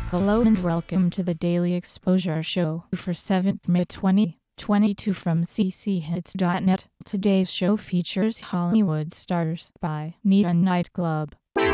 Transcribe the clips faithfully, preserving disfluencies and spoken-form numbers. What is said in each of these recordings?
Hello and welcome to the Daily Exposure Show for seventh May twenty twenty-two from c c hits dot net. Today's show features Hollywood Stars by Neon Nightclub.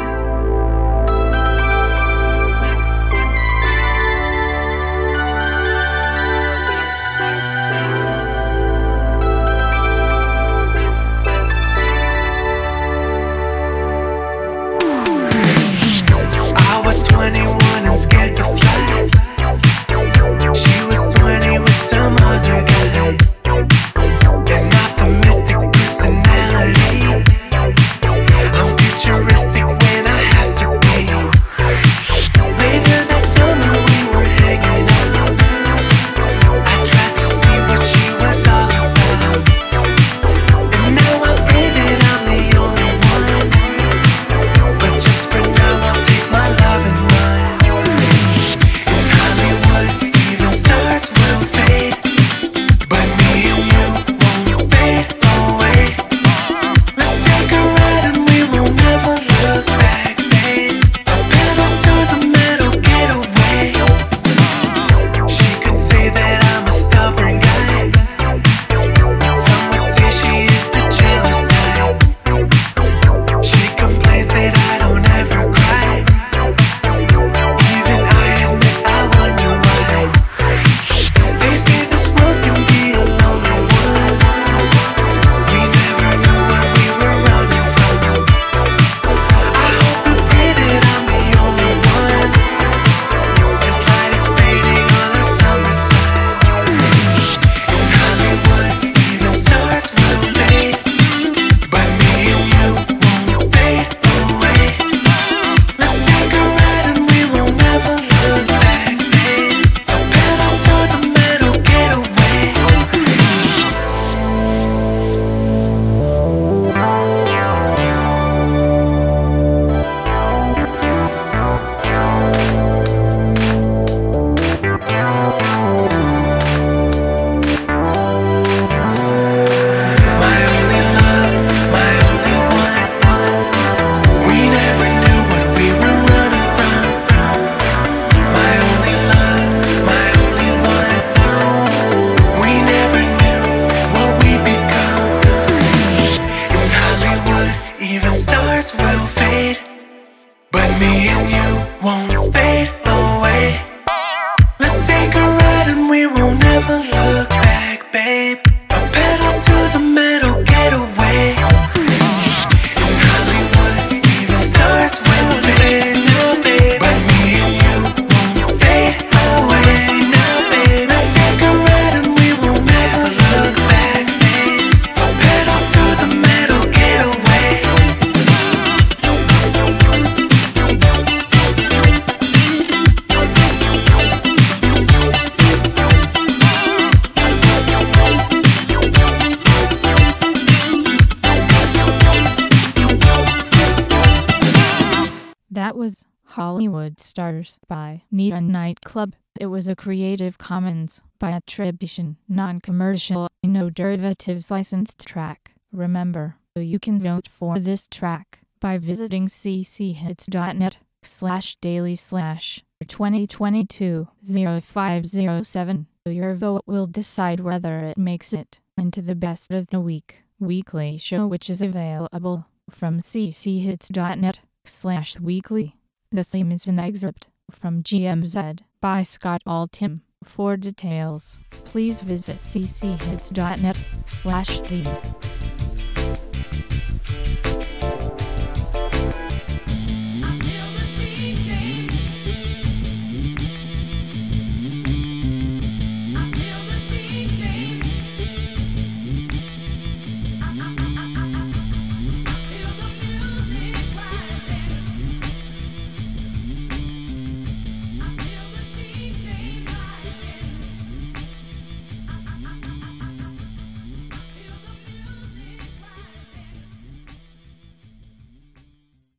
I was twenty-one and scared to fly. She was twenty with some other guy. An optimistic personality. I'm futuristic when I have to be. Later that summer we were hanging out. I tried to see what she was all about. And now I pray that I'm the only one. But just for now I'll take my love and run. In Hollywood, even stars will fade, but me and you won't fade away. Let's take a ride and we will never look back, babe. A pedal to the metal, get away. She could say that I'm a stubborn guy, but some would say she is the jealous type. She complains that I don't ever cry. Even I admit I wonder why. They say this world can be a lonely one. We never knew what we were running from. I hope and pray that I'm the only one. This light is fading on our summer sun. In Hollywood, even stars will fade, but me and you won't fade away. Let's take a ride and we will never look back, babe. A pedal to the metal, get away. My only love, my only one. We never knew what we were running from. My only love, my only one. We never knew what we'd become. In Hollywood, even stars will fade, but me and you won't fade away. Let's take a ride and we will never look back, babe. A pedal to the metal, get away. In Hollywood, even stars will fade now, babe, but me and you won't fade away now, babe. Let's take a ride and we will never look back, babe. A pedal to the metal, get away. That was Hollywood Stars by Neon Nightclub. It was a Creative Commons by attribution, non-commercial, no derivatives licensed track. Remember, you can vote for this track by visiting c c hits dot net slash daily slash twenty twenty-two oh five oh seven. Your vote will decide whether it makes it into the best of the week weekly show, which is available from c c hits dot net slash weekly. The theme is an excerpt from G M Z by Scott Altham. For details, please visit c c hits dot net slash theme.